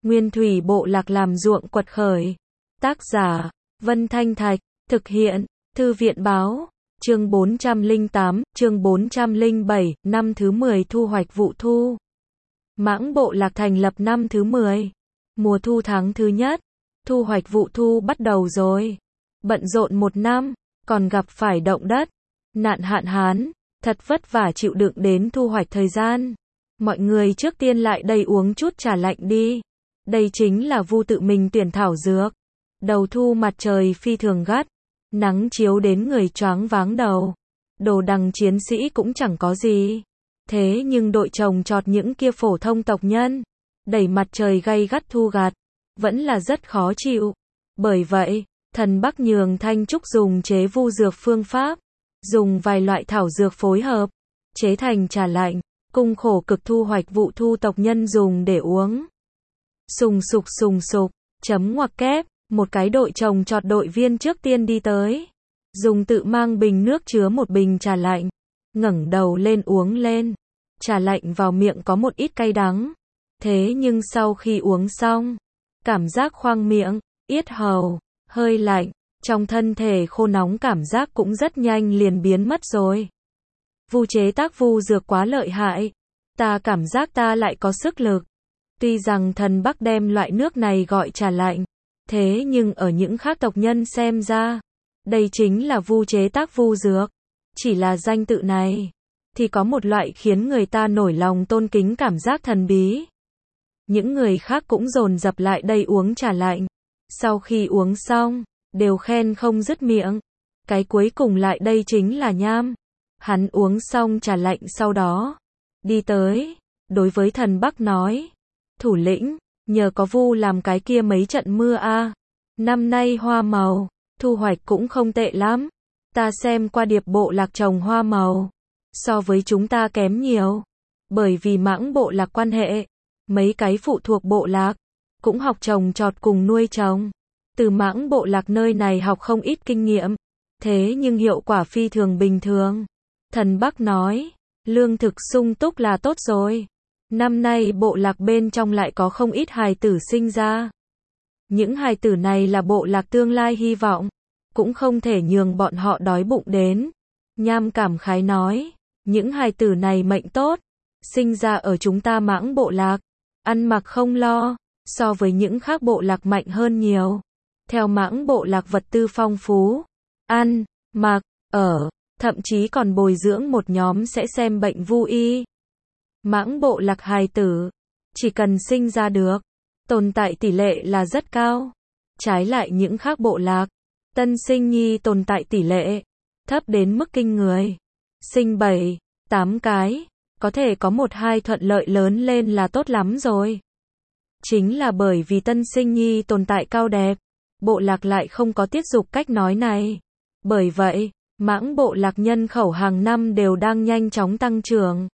Nguyên thủy bộ lạc làm ruộng quật khởi. Tác giả, Vân Thanh Thạch, thực hiện, Thư viện Báo, chương 408, chương 407, năm thứ 10 thu hoạch vụ thu. Mãng bộ lạc thành lập năm thứ 10. Mùa thu tháng thứ nhất, thu hoạch vụ thu bắt đầu rồi. Bận rộn một năm, còn gặp phải động đất, nạn hạn hán, thật vất vả chịu đựng đến thu hoạch thời gian. Mọi người trước tiên lại đây uống chút trà lạnh đi. Đây chính là Vu tự mình tuyển thảo dược. Đầu thu mặt trời phi thường gắt, nắng chiếu đến người choáng váng đầu. Đồ đằng chiến sĩ cũng chẳng có gì. Thế nhưng đội trồng trọt những kia phổ thông tộc nhân, đẩy mặt trời gay gắt thu gặt, vẫn là rất khó chịu. Bởi vậy, thần Bắc nhường Thanh Trúc dùng chế vu dược phương pháp, dùng vài loại thảo dược phối hợp, chế thành trà lạnh, cung khổ cực thu hoạch vụ thu tộc nhân dùng để uống. Sùng sục, chấm ngoặc kép, một cái đội trồng trọt đội viên trước tiên đi tới, dùng tự mang bình nước chứa một bình trà lạnh, ngẩng đầu lên uống lên. Trà lạnh vào miệng có một ít cay đắng, thế nhưng sau khi uống xong, cảm giác khoang miệng, yết hầu, hơi lạnh, trong thân thể khô nóng cảm giác cũng rất nhanh liền biến mất rồi. Vu chế tác vu dược quá lợi hại, ta cảm giác ta lại có sức lực. Tuy rằng thần Bắc đem loại nước này gọi trà lạnh, thế nhưng ở những khác tộc nhân xem ra, đây chính là vu chế tác vu dược. Chỉ là danh tự này, thì có một loại khiến người ta nổi lòng tôn kính cảm giác thần bí. Những người khác cũng dồn dập lại đây uống trà lạnh. Sau khi uống xong, đều khen không dứt miệng. Cái cuối cùng lại đây chính là Nham. Hắn uống xong trà lạnh sau đó, đi tới, đối với thần Bắc nói, thủ lĩnh, nhờ có Vu làm cái kia mấy trận mưa a, năm nay hoa màu, thu hoạch cũng không tệ lắm. Ta xem qua điệp bộ lạc trồng hoa màu, so với chúng ta kém nhiều. Bởi vì mãng bộ lạc quan hệ, mấy cái phụ thuộc bộ lạc, cũng học trồng trọt cùng nuôi trồng. Từ mãng bộ lạc nơi này học không ít kinh nghiệm, thế nhưng hiệu quả phi thường bình thường. Thần Bắc nói, lương thực sung túc là tốt rồi. Năm nay bộ lạc bên trong lại có không ít hài tử sinh ra. Những hài tử này là bộ lạc tương lai hy vọng, cũng không thể nhường bọn họ đói bụng đến. Nham cảm khái nói, những hài tử này mệnh tốt, sinh ra ở chúng ta mãng bộ lạc, ăn mặc không lo, so với những khác bộ lạc mạnh hơn nhiều. Theo mãng bộ lạc vật tư phong phú, ăn, mặc, ở, thậm chí còn bồi dưỡng một nhóm sẽ xem bệnh vu y. Mãng bộ lạc hài tử, chỉ cần sinh ra được, tồn tại tỷ lệ là rất cao. Trái lại những khác bộ lạc, tân sinh nhi tồn tại tỷ lệ thấp đến mức kinh người. Sinh 7, 8 cái, có thể có 1-2 thuận lợi lớn lên là tốt lắm rồi. Chính là bởi vì tân sinh nhi tồn tại cao đẹp, bộ lạc lại không có tiết dục cách nói này. Bởi vậy, mãng bộ lạc nhân khẩu hàng năm đều đang nhanh chóng tăng trưởng.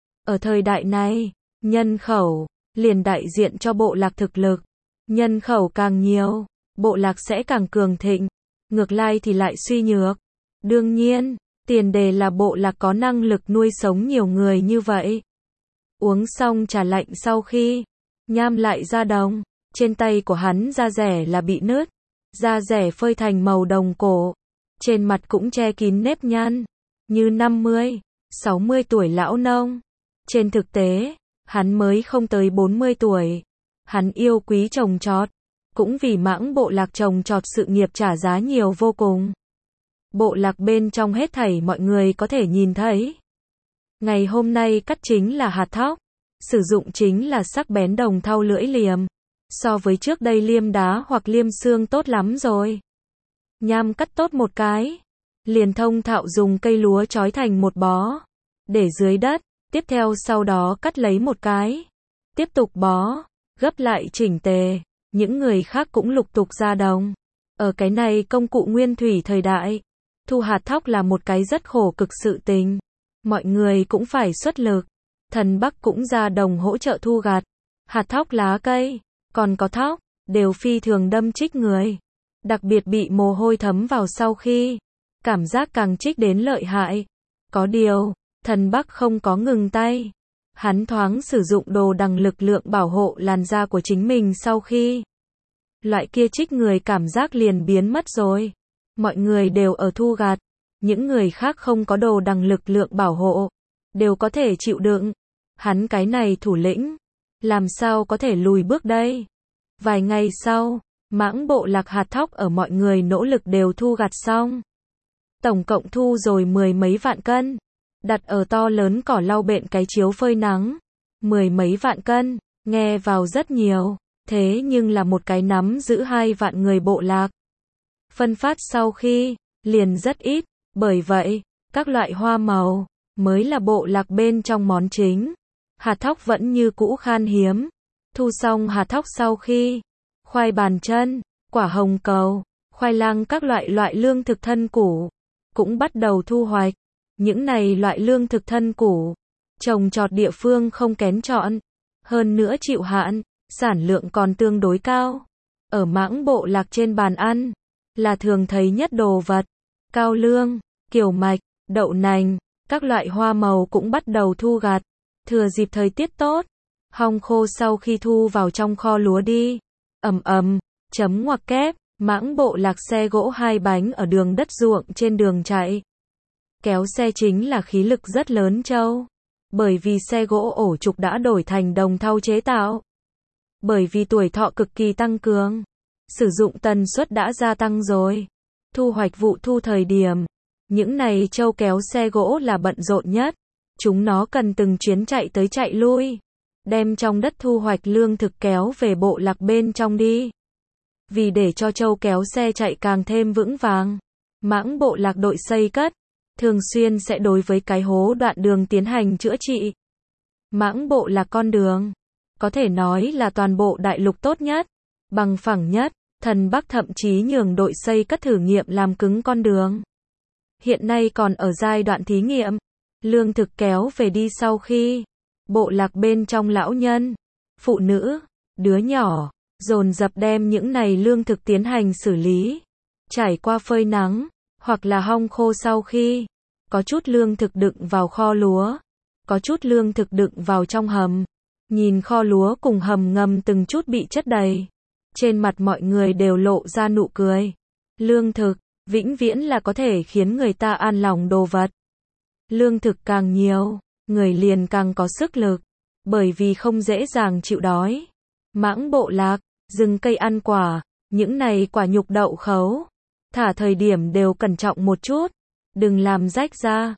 Ở thời đại này, nhân khẩu liền đại diện cho bộ lạc thực lực. Nhân khẩu càng nhiều, bộ lạc sẽ càng cường thịnh, ngược lại thì lại suy nhược. Đương nhiên, tiền đề là bộ lạc có năng lực nuôi sống nhiều người như vậy. Uống xong trà lạnh sau khi, Nham lại ra đồng, trên tay của hắn da rẻ là bị nứt, da rẻ phơi thành màu đồng cổ, trên mặt cũng che kín nếp nhăn, như 50, 60 tuổi lão nông. Trên thực tế, hắn mới không tới 40 tuổi. Hắn yêu quý trồng trọt, cũng vì mãng bộ lạc trồng trọt sự nghiệp trả giá nhiều vô cùng. Bộ lạc bên trong hết thảy mọi người có thể nhìn thấy. Ngày hôm nay cắt chính là hạt thóc, sử dụng chính là sắc bén đồng thau lưỡi liềm. So với trước đây liêm đá hoặc liêm xương tốt lắm rồi. Nham cắt tốt một cái, liền thông thạo dùng cây lúa trói thành một bó, để dưới đất, tiếp theo sau đó cắt lấy một cái, tiếp tục bó, gấp lại chỉnh tề. Những người khác cũng lục tục ra đồng. Ở cái này công cụ nguyên thủy thời đại, thu hạt thóc là một cái rất khổ cực sự tình. Mọi người cũng phải xuất lực. Thần Bắc cũng ra đồng hỗ trợ thu gặt. Hạt thóc lá cây, còn có thóc, đều phi thường đâm chích người. Đặc biệt bị mồ hôi thấm vào sau khi, cảm giác càng chích đến lợi hại. Có điều, thần Bắc không có ngừng tay. Hắn thoáng sử dụng đồ đằng lực lượng bảo hộ làn da của chính mình sau khi loại kia trích người cảm giác liền biến mất rồi. Mọi người đều ở thu gặt, những người khác không có đồ đằng lực lượng bảo hộ, đều có thể chịu đựng. Hắn cái này thủ lĩnh, làm sao có thể lùi bước đây? Vài ngày sau, mãng bộ lạc hạt thóc ở mọi người nỗ lực đều thu gặt xong. Tổng cộng thu rồi 10 mấy vạn cân, đặt ở to lớn cỏ lau bện cái chiếu phơi nắng. 10 mấy vạn cân, nghe vào rất nhiều, thế nhưng là một cái nắm giữ 2 vạn người bộ lạc. Phân phát sau khi, liền rất ít, bởi vậy, các loại hoa màu, mới là bộ lạc bên trong món chính. Hạt thóc vẫn như cũ khan hiếm. Thu xong hạt thóc sau khi, khoai bàn chân, quả hồng cầu, khoai lang các loại lương thực thân củ, cũng bắt đầu thu hoạch. Những này loại lương thực thân củ, trồng trọt địa phương không kén chọn, hơn nữa chịu hạn, sản lượng còn tương đối cao. Ở mãng bộ lạc trên bàn ăn, là thường thấy nhất đồ vật. Cao lương, kiều mạch, đậu nành, các loại hoa màu cũng bắt đầu thu gặt. Thừa dịp thời tiết tốt, hong khô sau khi thu vào trong kho lúa đi. Chấm ngoặc kép, mãng bộ lạc xe gỗ 2 bánh ở đường đất ruộng trên đường chạy. Kéo xe chính là khí lực rất lớn châu. Bởi vì xe gỗ ổ trục đã đổi thành đồng thau chế tạo. Bởi vì tuổi thọ cực kỳ tăng cường, sử dụng tần suất đã gia tăng rồi. Thu hoạch vụ thu thời điểm, những này trâu kéo xe gỗ là bận rộn nhất. Chúng nó cần từng chuyến chạy tới chạy lui, đem trong đất thu hoạch lương thực kéo về bộ lạc bên trong đi. Vì để cho trâu kéo xe chạy càng thêm vững vàng, mãng bộ lạc đội xây cất, thường xuyên sẽ đối với cái hố đoạn đường tiến hành chữa trị. Mãng bộ lạc con đường, có thể nói là toàn bộ đại lục tốt nhất, bằng phẳng nhất. Thần Bắc thậm chí nhường đội xây cất thử nghiệm làm cứng con đường. Hiện nay còn ở giai đoạn thí nghiệm. Lương thực kéo về đi sau khi, bộ lạc bên trong lão nhân, phụ nữ, đứa nhỏ, dồn dập đem những này lương thực tiến hành xử lý. Trải qua phơi nắng, hoặc là hong khô sau khi, có chút lương thực đựng vào kho lúa, có chút lương thực đựng vào trong hầm. Nhìn kho lúa cùng hầm ngầm từng chút bị chất đầy. Trên mặt mọi người đều lộ ra nụ cười. Lương thực, vĩnh viễn là có thể khiến người ta an lòng đồ vật. Lương thực càng nhiều, người liền càng có sức lực, bởi vì không dễ dàng chịu đói. Mãng bộ lạc, rừng cây ăn quả, những này quả nhục đậu khấu. Thả thời điểm đều cẩn trọng một chút, đừng làm rách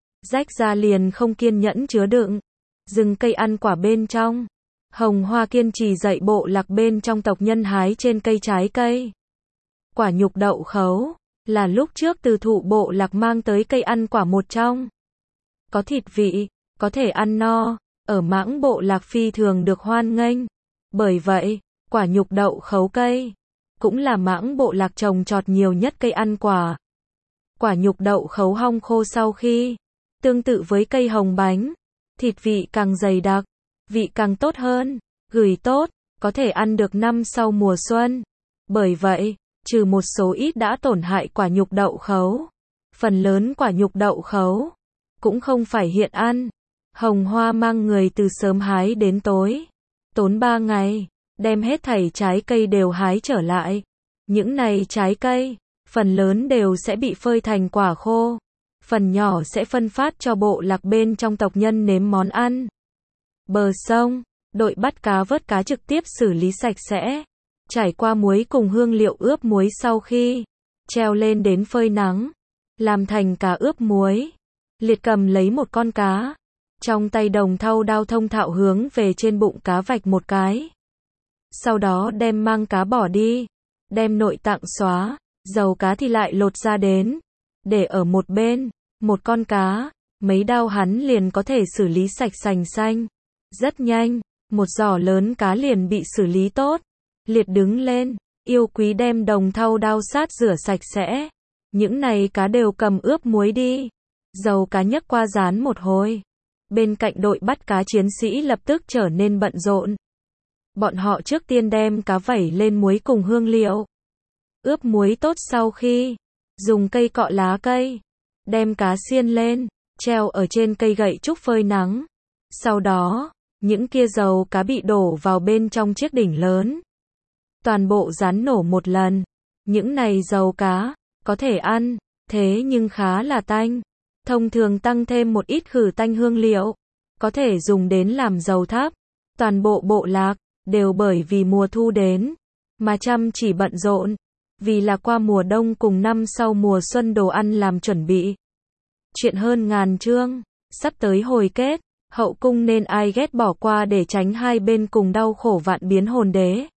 ra liền không kiên nhẫn chứa đựng. Rừng cây ăn quả bên trong. Hồng Hoa kiên trì dạy bộ lạc bên trong tộc nhân hái trên cây trái cây. Quả nhục đậu khấu, là lúc trước từ thụ bộ lạc mang tới cây ăn quả một trong. Có thịt vị, có thể ăn no, ở mãng bộ lạc phi thường được hoan nghênh. Bởi vậy, quả nhục đậu khấu cây, cũng là mãng bộ lạc trồng trọt nhiều nhất cây ăn quả. Quả nhục đậu khấu hong khô sau khi, tương tự với cây hồng bánh, thịt vị càng dày đặc, vị càng tốt hơn, gửi tốt, có thể ăn được năm sau mùa xuân. Bởi vậy, trừ một số ít đã tổn hại quả nhục đậu khấu, phần lớn quả nhục đậu khấu cũng không phải hiện ăn. Hồng Hoa mang người từ sớm hái đến tối, tốn 3 ngày, đem hết thảy trái cây đều hái trở lại. Những này trái cây, phần lớn đều sẽ bị phơi thành quả khô, phần nhỏ sẽ phân phát cho bộ lạc bên trong tộc nhân nếm món ăn. Bờ sông, đội bắt cá vớt cá trực tiếp xử lý sạch sẽ, trải qua muối cùng hương liệu ướp muối sau khi treo lên đến phơi nắng, làm thành cá ướp muối. Liệt cầm lấy một con cá, trong tay đồng thau đao thông thạo hướng về trên bụng cá vạch một cái. Sau đó đem mang cá bỏ đi, đem nội tạng xóa, dầu cá thì lại lột ra đến, để ở một bên. Một con cá, mấy đao hắn liền có thể xử lý sạch sành xanh. Rất nhanh, một giỏ lớn cá liền bị xử lý tốt. Liệt đứng lên, yêu quý đem đồng thau đao sát rửa sạch sẽ. Những này cá đều cầm ướp muối đi. Dầu cá nhấc qua rán một hồi. Bên cạnh đội bắt cá chiến sĩ lập tức trở nên bận rộn. Bọn họ trước tiên đem cá vẩy lên muối cùng hương liệu. Ướp muối tốt sau khi, dùng cây cọ lá cây, đem cá xiên lên, treo ở trên cây gậy trúc phơi nắng. Sau đó, Những kia dầu cá bị đổ vào bên trong chiếc đỉnh lớn. Toàn bộ rán nổ một lần. Những này dầu cá, có thể ăn, thế nhưng khá là tanh. Thông thường tăng thêm một ít khử tanh hương liệu, có thể dùng đến làm dầu thắp. Toàn bộ bộ lạc, đều bởi vì mùa thu đến, mà chăm chỉ bận rộn, vì là qua mùa đông cùng năm sau mùa xuân đồ ăn làm chuẩn bị. Chuyện hơn ngàn chương, sắp tới hồi kết, hậu cung nên ai ghét bỏ qua để tránh hai bên cùng đau khổ vạn biến hồn đế.